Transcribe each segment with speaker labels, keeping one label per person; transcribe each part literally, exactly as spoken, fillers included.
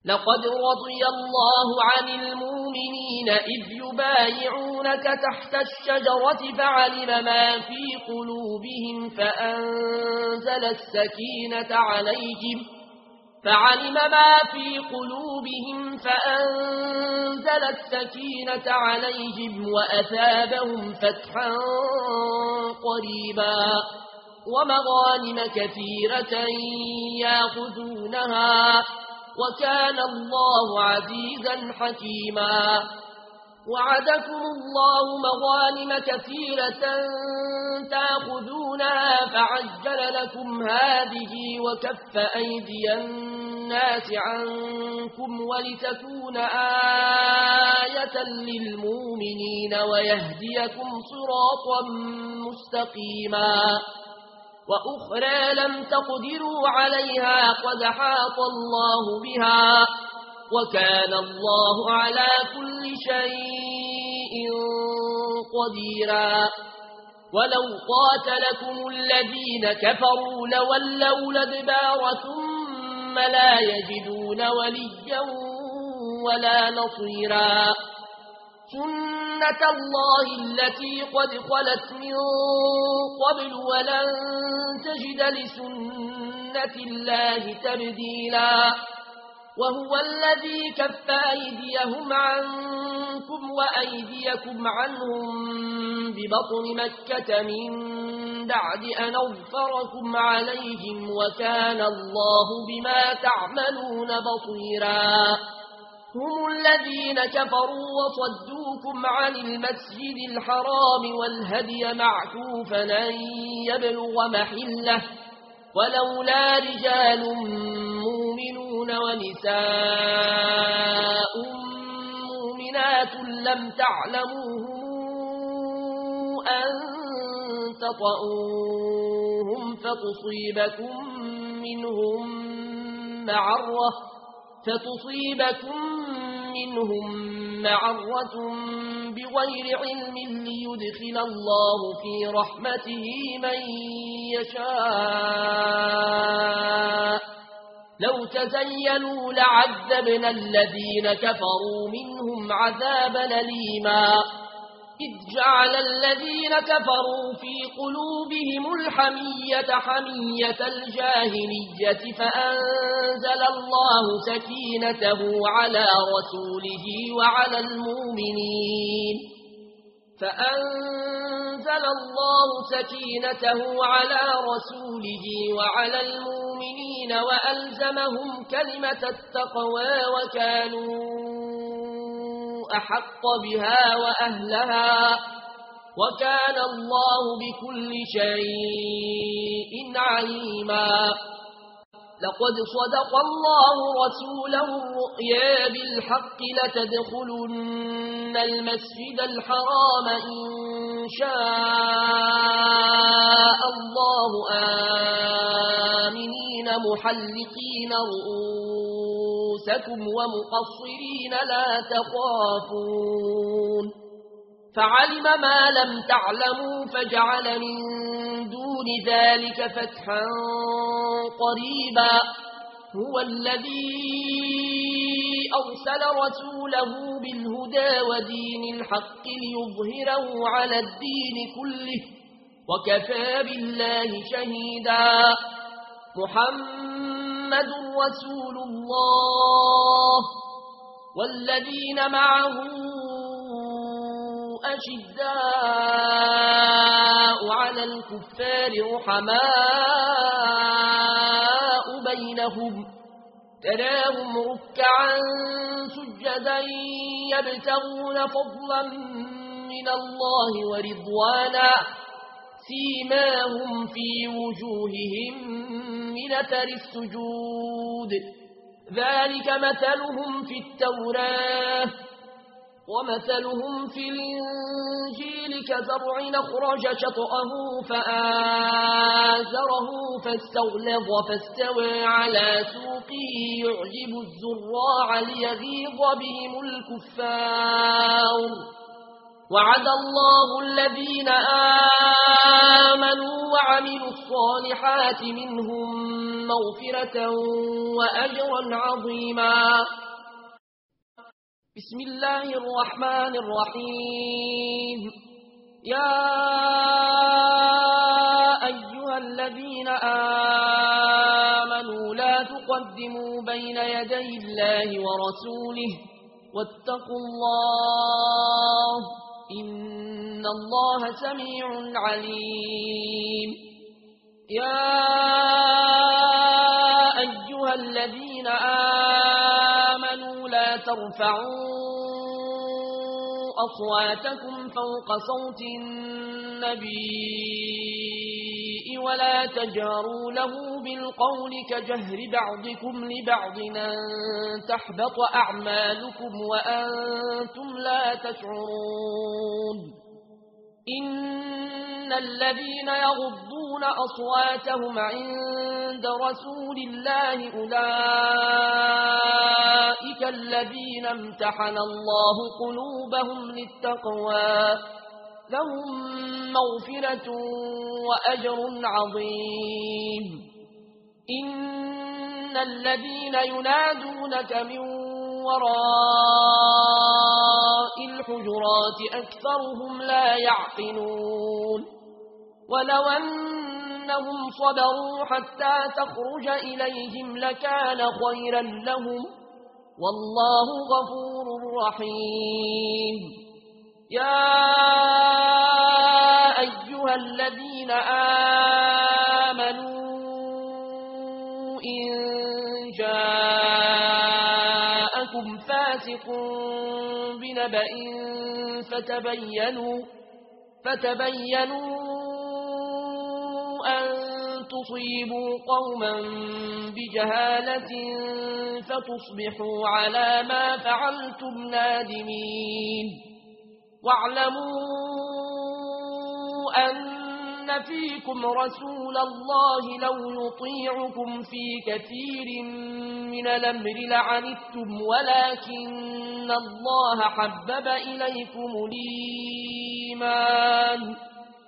Speaker 1: لقد رضي الله عن المؤمنين إذ يبايعونك تحت الشجرة فعلم ما في قلوبهم فأنزل السكينة عليهم فعلم ما في قلوبهم فأنزل السكينة عليهم وأثابهم فتحا قريبا ومغانم كثيرة يأخذونها وكان الله عزيزا حكيما وعدكم الله مغانم كثيرة تأخذونها فعجل لكم هذه وكف أيدي الناس عنكم ولتكون آية للمؤمنين ويهديكم صراطا مستقيما وأخرى لم تقدروا عليها قد حاط الله بها وكان الله على كل شيء قديرا ولو قاتلكم الذين كفروا لولوا الأدبار ثم لا يجدون وليا ولا نصيرا سنة الله التي قد خلت من قبل ولن تجد لسنة الله تبديلا وهو الذي كف أيديهم عنكم وأيديكم عنهم ببطن مكة من بعد أن أظفركم عليهم وكان الله بما تعملون بصيرا هم الذين كفروا وصدوكم عن المسجد الحرام والهدي معكوفا أن يبلغ محله ولولا رجال مؤمنون ونساء مؤمنات لم تعلموهم أن تطؤوهم فتصيبكم منهم معرة فتصيبكم منهم معرة بغير علم ليدخل الله في رحمته من يشاء لو تزينوا لعذبنا الذين كفروا منهم عذابا أليما إذ جعل الذين كفروا في قلوبهم الحمية حمية الجاهلية فأنزل الله سكينته على رسوله وعلى المؤمنين فأنزل الله سكينته على رسوله وعلى المؤمنين وألزمهم كلمة التقوى وكانوا أحق بها وأهلها وكان الله بكل شيء عليما لقد صدق الله رسوله الرؤيا بالحق لتدخلن المسجد الحرام إن شاء الله آمنين محلقين رؤوسكم ومقصرين لا تخافون فعلم ما لم تعلموا فجعل من دون ذلك فتحا قريبا هو الذي أرسل رسوله بالهدى ودين الحق ليظهره على الدين كله وكفى بالله شهيدا محمد رسول الله والذين معه أشداء على الكفار رحماء بينهم تراهم ركعا سجدا يبتغون فضلا من الله ورضوانا سيماهم في وجوههم من أثر السجود ذلك مثلهم في التوراة ومثلهم في الإنجيل كزرع أخرج شطأه فآزره فاستغلظ فاستوى على سوقه يعجب الزراع ليغيظ بهم الكفار وعد الله الذين آمنوا وعملوا الصالحات منهم مغفرة وأجرا عظيما. بسم الله الرحمن الرحيم. يا أيها الذين آمنوا لا تقدموا بين يدي الله ورسوله واتقوا الله إن الله سميع عليم. يا أيها الذين آمنوا لا ترفعوا أصواتكم فوق صوت النبي ولا تجهروا له بالقول كجهر بعضكم لبعض أن تحبط أعمالكم وأنتم لا تشعرون. إن الذين يغضون أصواتهم عند رسول الله أولئك الذين امتحن الله قلوبهم للتقوى لهم مغفرة وأجر عظيم. إن الذين ينادونك من وراء الحجرات أكثرهم لا يعقلون. ولو أنهم صبروا حتى تخرج إليهم لكان خيرا لهم والله غفور رحيم. يا أيها الذين آمنوا إن جاءكم فاسق بنبأ فتبينوا فتبينوا أن تصيبوا قوما بجهالة فتصبحوا على ما فعلتم نادمين. واعلموا أن فيكم رسول الله لو يطيعكم في كثير من الأمر لعنتم ولكن الله حبب إليكم الإيمان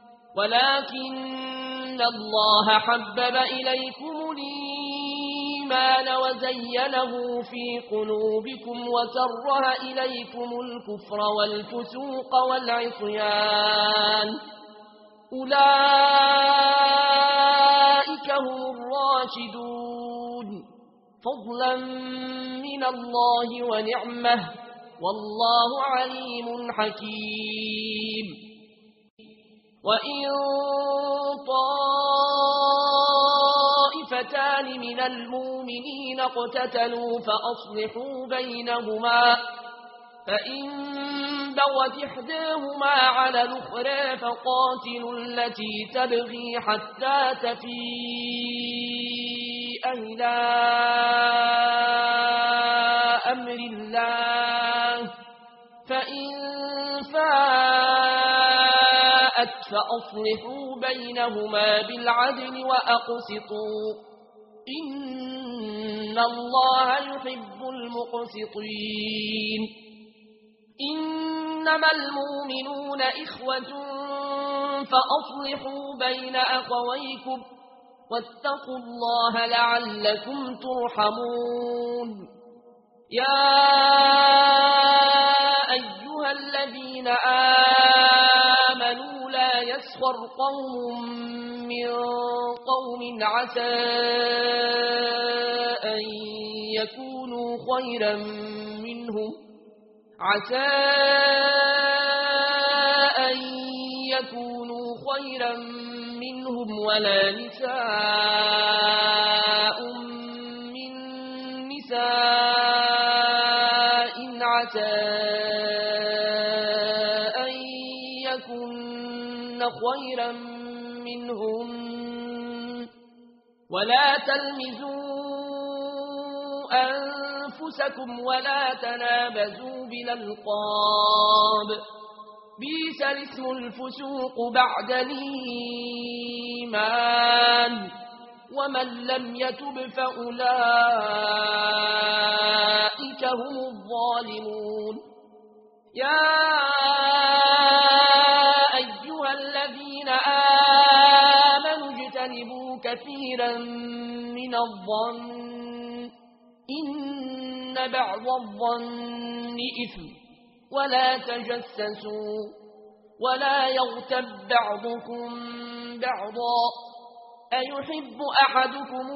Speaker 1: ولكن الله حبب إليكم الإيمان وزينه في قلوبكم وكره إليكم الكفر والفسوق والعصيان أولئك هم الراشدون فضلا من الله ونعمه والله عليم حكيم. وإن طائفتان من المؤمنين اقتتلوا فأصلحوا بينهما فإن بغت إحداهما على الأخرى فقاتلوا التي تبغي حتى تفيء إلى أمر الله فإن فاءت فأصلحوا بينهما بالعدل وأقسطوا إن الله يحب المقسطين. إنما المؤمنون إخوة فأصلحوا بين أخويكم واتقوا الله لعلكم ترحمون. يا أيها الذين آمنوا لا يسخر قوم من قوم عسى أن يكونوا خيرا منهم عسى أن يكونوا خيرا منهم ولا نساء من نساء عسى أن يكن خيرا منهم ولا تلمزوا أنفسكم ولا تنابزوا بالألقاب بئس الاسم الفسوق بعد الإيمان ومن لم يتب فأولئك هم الظالمون. يا أيها الذين آمنوا اجتنبوا كثيرا من من الظن إن بعض الظن إثم ولا تجسسوا ولا يغتب بعضكم بعضا أيحب أحدكم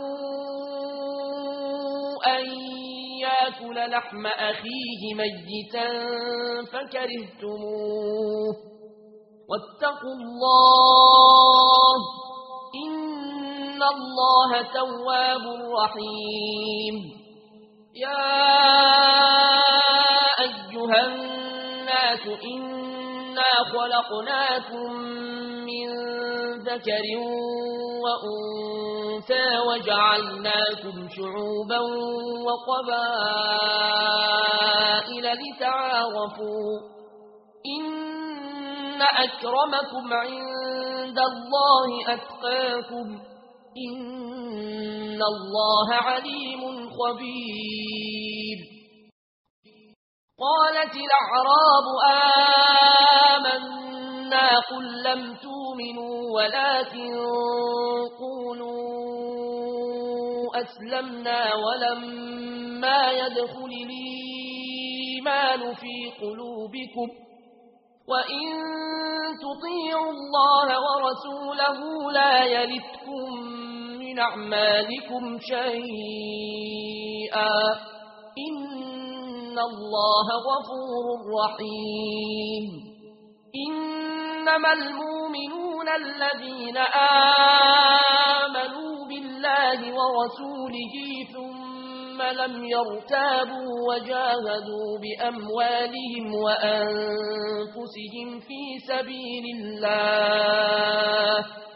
Speaker 1: أن يأكل لحم أخيه ميتا فكرهتموه واتقوا الله إن الله تواب رحيم يا أيها الناس إنا خلقناكم من ذكر وأنثى وجعلناكم شعوبا وقبائل لتعارفوا إن أكرمكم عند الله أتقاكم إن الله عليم خبير قالت الأعراب آمنا قل لم تؤمنوا ولكن قولوا أسلمنا ولما يدخل الإيمان في قلوبكم وإن تطيعوا الله ورسوله لا يلتكم من أعمالكم شيئا إن الله غفور رحيم إنما المؤمنون الذين آمنوا بالله ورسوله ثم لم يرتابوا وجاهدوا بأموالهم وأنفسهم في سبيل الله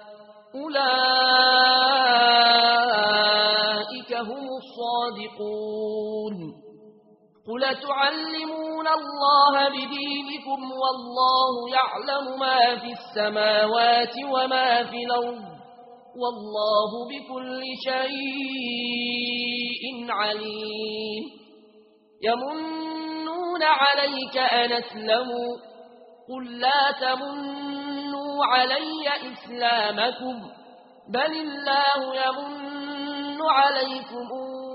Speaker 1: أولئك هم الصادقون قل تعلمون الله بدينكم والله يعلم ما في السماوات وما في الأرض والله بكل شيء عليم يمنون عليك أن أسلموا قل لا تمنوا علي إسلامكم بل الله يمن عليكم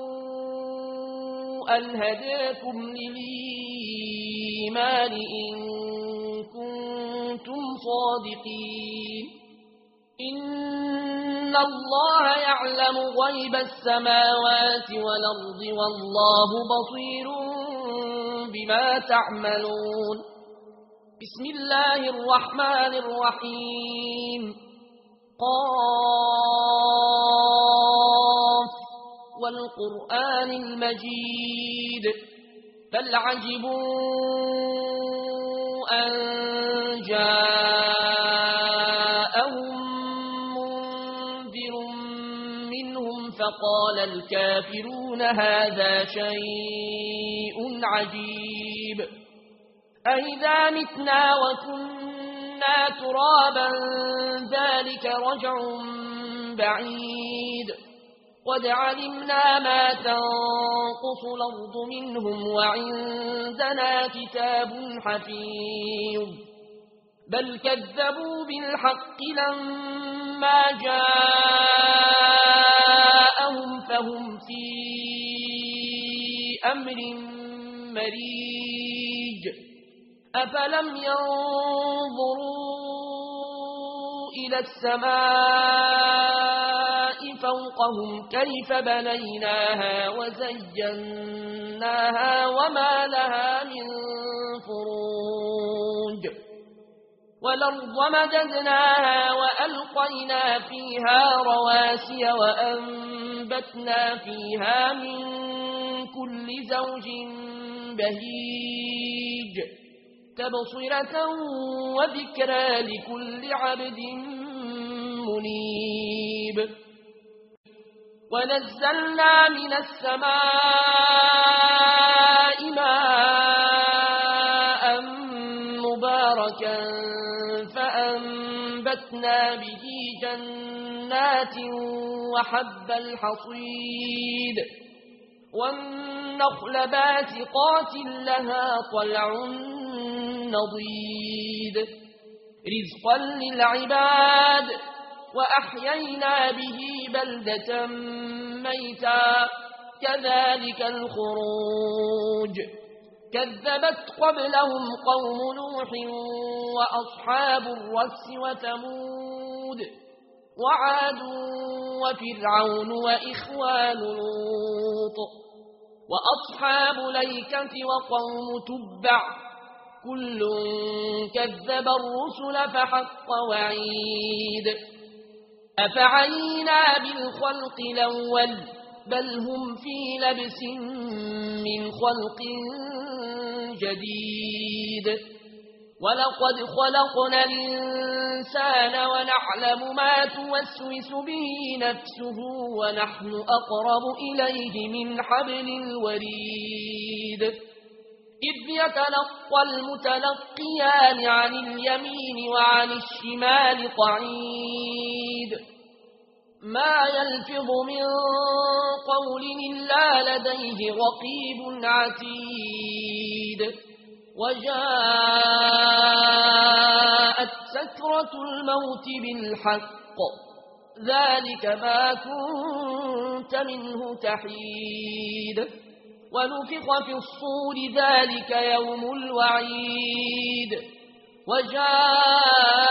Speaker 1: أن هداكم للإيمان إن كنتم صادقين إن الله يعلم غيب السماوات والأرض والله بصير بما تعملون بسم الله الرحمن الرحيم قاف والقرآن المجيد بل عجبوا أن جاءهم منذر منهم فقال الكافرون هذا شيء عجيب أئذا متنا وكنا ترابا ذلك رجع بعيد قد علمنا ما تنقص الأرض منهم وعندنا كتاب حفيظ بل كذبوا بالحق لما جاءهم فهم في أمر مريج أفلم ينظروا إلى السماء فوقهم كيف بنيناها وزيناها وما لها من فروج والأرض مددناها وألقينا فيها رواسي وأنبتنا فيها من كل زوج بهيج تبصرة وذكرى لكل عبد منيب ونزلنا من السماء ماء مباركا فأنبتنا به جنات وحب الحصيد والنخل باسقات لها طلع نضيد رزقا للعباد وأحيينا به بلدة ميتا كذلك الخروج كذبت قبلهم قوم نوح وأصحاب الرس وثمود وعاد وفرعون وإخوان لوط وأصحاب الأيكة وقوم تبع كل كذب الرسل فحق وعيد أفعينا بالخلق الأول بل هم في لبس من خلق جديد ولقد خلقنا الإنسان ونعلم ما توسوس به نفسه ونحن أقرب إليه من حبل الوريد إذ يتلقى المتلقيان عن اليمين وعن الشمال قعيد ما يلفظ من قول إلا لديه رقيب عتيد وجاءت سكرة الموت بالحق ذلك ما كنت منه تحيد ونفخ في الصور ذلك يوم الوعيد وجاءت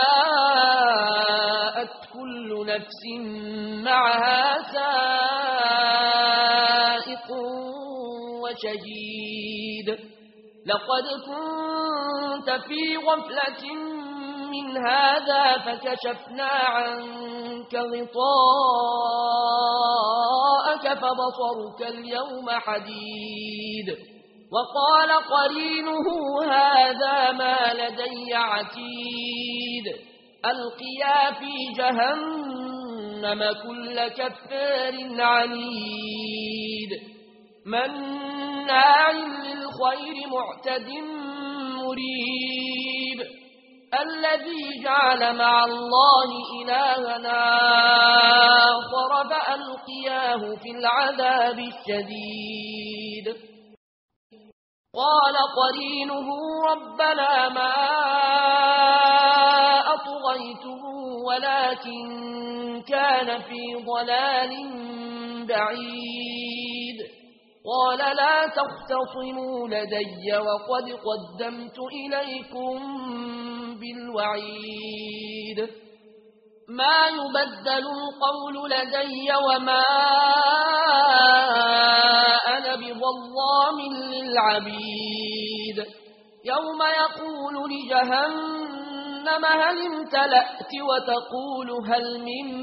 Speaker 1: كل نفس معها سائق وشهيد لقد كنت في غفلة من هذا فكشفنا عنك غطاءك فبصرك اليوم حديد وقال قرينه هذا ما لدي عتيد ألقيا في جهنم كل كفار عنيد مناع للخير معتد مريب الذي جعل مع الله إلهنا آخر فألقياه في العذاب الشديد قال قرينه ربنا ما أطغيته ولكن كان في ضلال بعيد قال لا تختصموا لدي وقد قدمت إليكم بالوعيد ما يبدل القول لدي وما أنا بظلام للعبيد يوم يقول لجهنم هل امتلأت وتقول هل من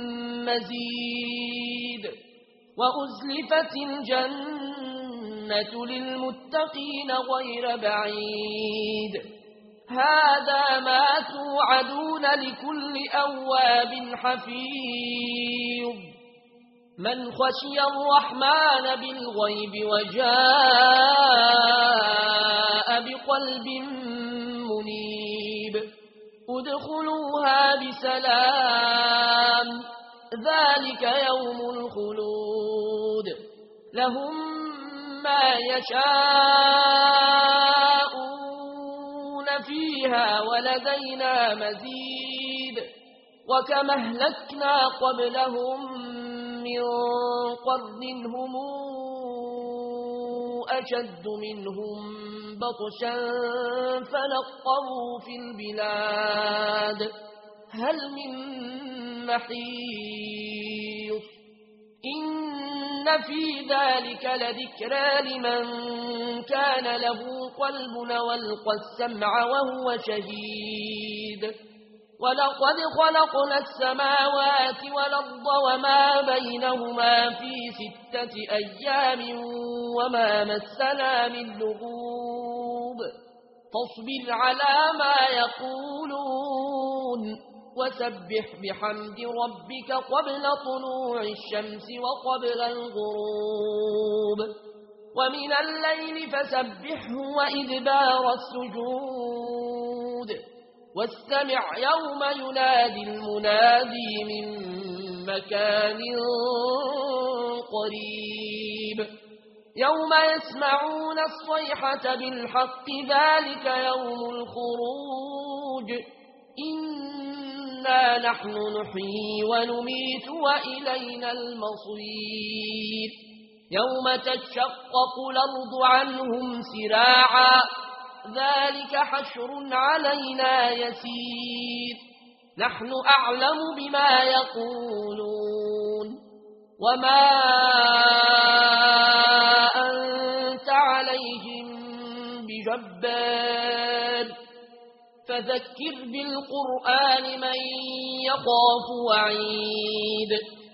Speaker 1: مزيد وأزلفت الجنة للمتقين غير بعيد هذا ما توعدون لكل أواب حفيظ من خشي الرحمن بالغيب وجاء بقلب منيب ادخلوها بسلام ذلك يوم الخلود لهم ما يشاءون فيها ولدينا مزيد وكما أهلكنا قبلهم من قرن هم أشد منهم بطشا فنقروا في البلاد هل من محيص إن في ذلك لذكرى لمن كان له قلب والقى السمع وهو شهيد ولقد خلقنا السماوات والأرض وما بينهما في ستة أيام وما مسنا من لغوب فاصبر على ما يقولون وسبح بحمد ربك قبل طلوع الشمس وقبل الغروب ومن الليل فسبحه وإدبار السجود واستمع يوم ينادي المنادي من مكان قريب يوم يسمعون الصيحة بالحق ذلك يوم الخروج إن إنا نحن نحيي ونميت وإلينا المصير يوم تشقق الأرض عنهم سراعا ذلك حشر علينا يسير نحن أعلم بما يقولون وما أنت عليهم بجبار فذكر بالقرآن من يخاف وعيد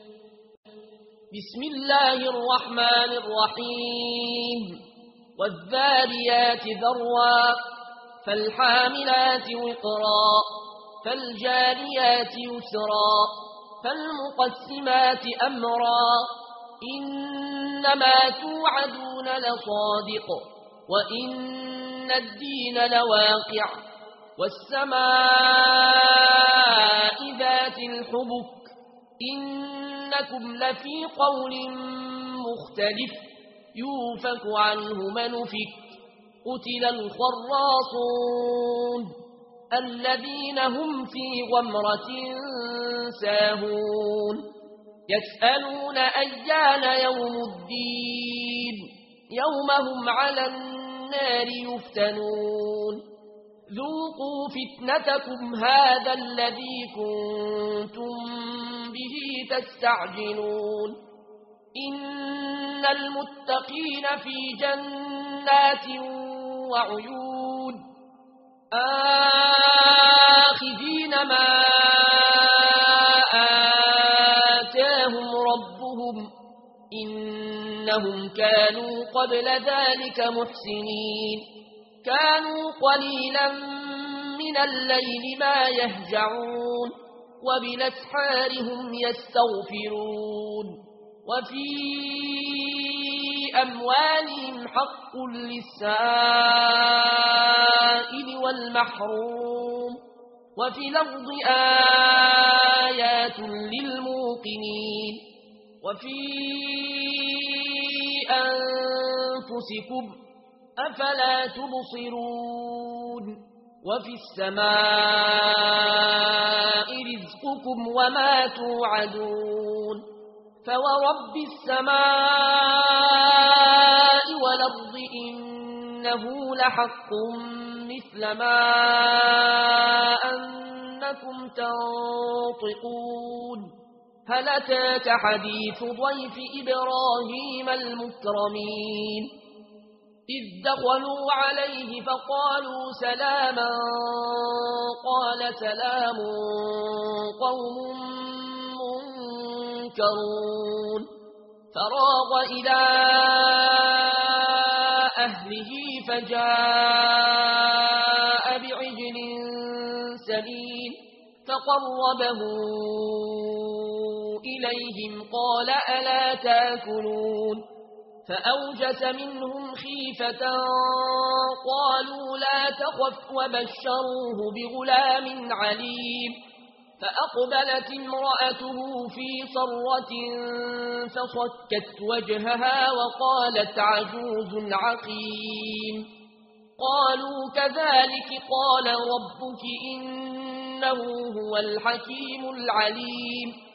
Speaker 1: بسم الله الرحمن الرحيم والذاريات ذروا فالحاملات وقرا فالجاريات يسرا فالمقسمات أمرا إنما توعدون لصادق وإن الدين لواقع والسماء ذات الحبك إنكم لفي قول مختلف يوفك عنه من أفك قتل الخراصون الذين هم في غمرة ساهون يسألون أيان يوم الدين يوم هم على النار يفتنون ذوقوا فتنتكم هذا الذي كنتم به تستعجلون إن المتقين في جنات وعيون آخذين ما آتاهم ربهم إنهم كانوا قبل ذلك محسنين كانوا قليلا من الليل ما يهجعون وبالأسحار هم يستغفرون وفي أموالهم حق للسائل والمحروم وفي الأرض آيات للموقنين وفي أنفسكم أفلا تبصرون وفي السماء رزقكم وما توعدون فورب السماء والأرض إنه لحق مثل ما أنكم تنطقون هل أتاك حديث ضيف إبراهيم المكرمين إذ دخلوا عليه فقالوا سلاما قال سلام قوم منكرون فراغ إلى أهله فجاء بعجل سمين فقربه إليهم قال ألا تأكلون فأوجس منهم خيفة قالوا لا تخف وبشروه بغلام عليم فأقبلت امرأته في صرة فصكت وجهها وقالت عجوز عقيم قالوا كذلك قال ربك إنه هو الحكيم العليم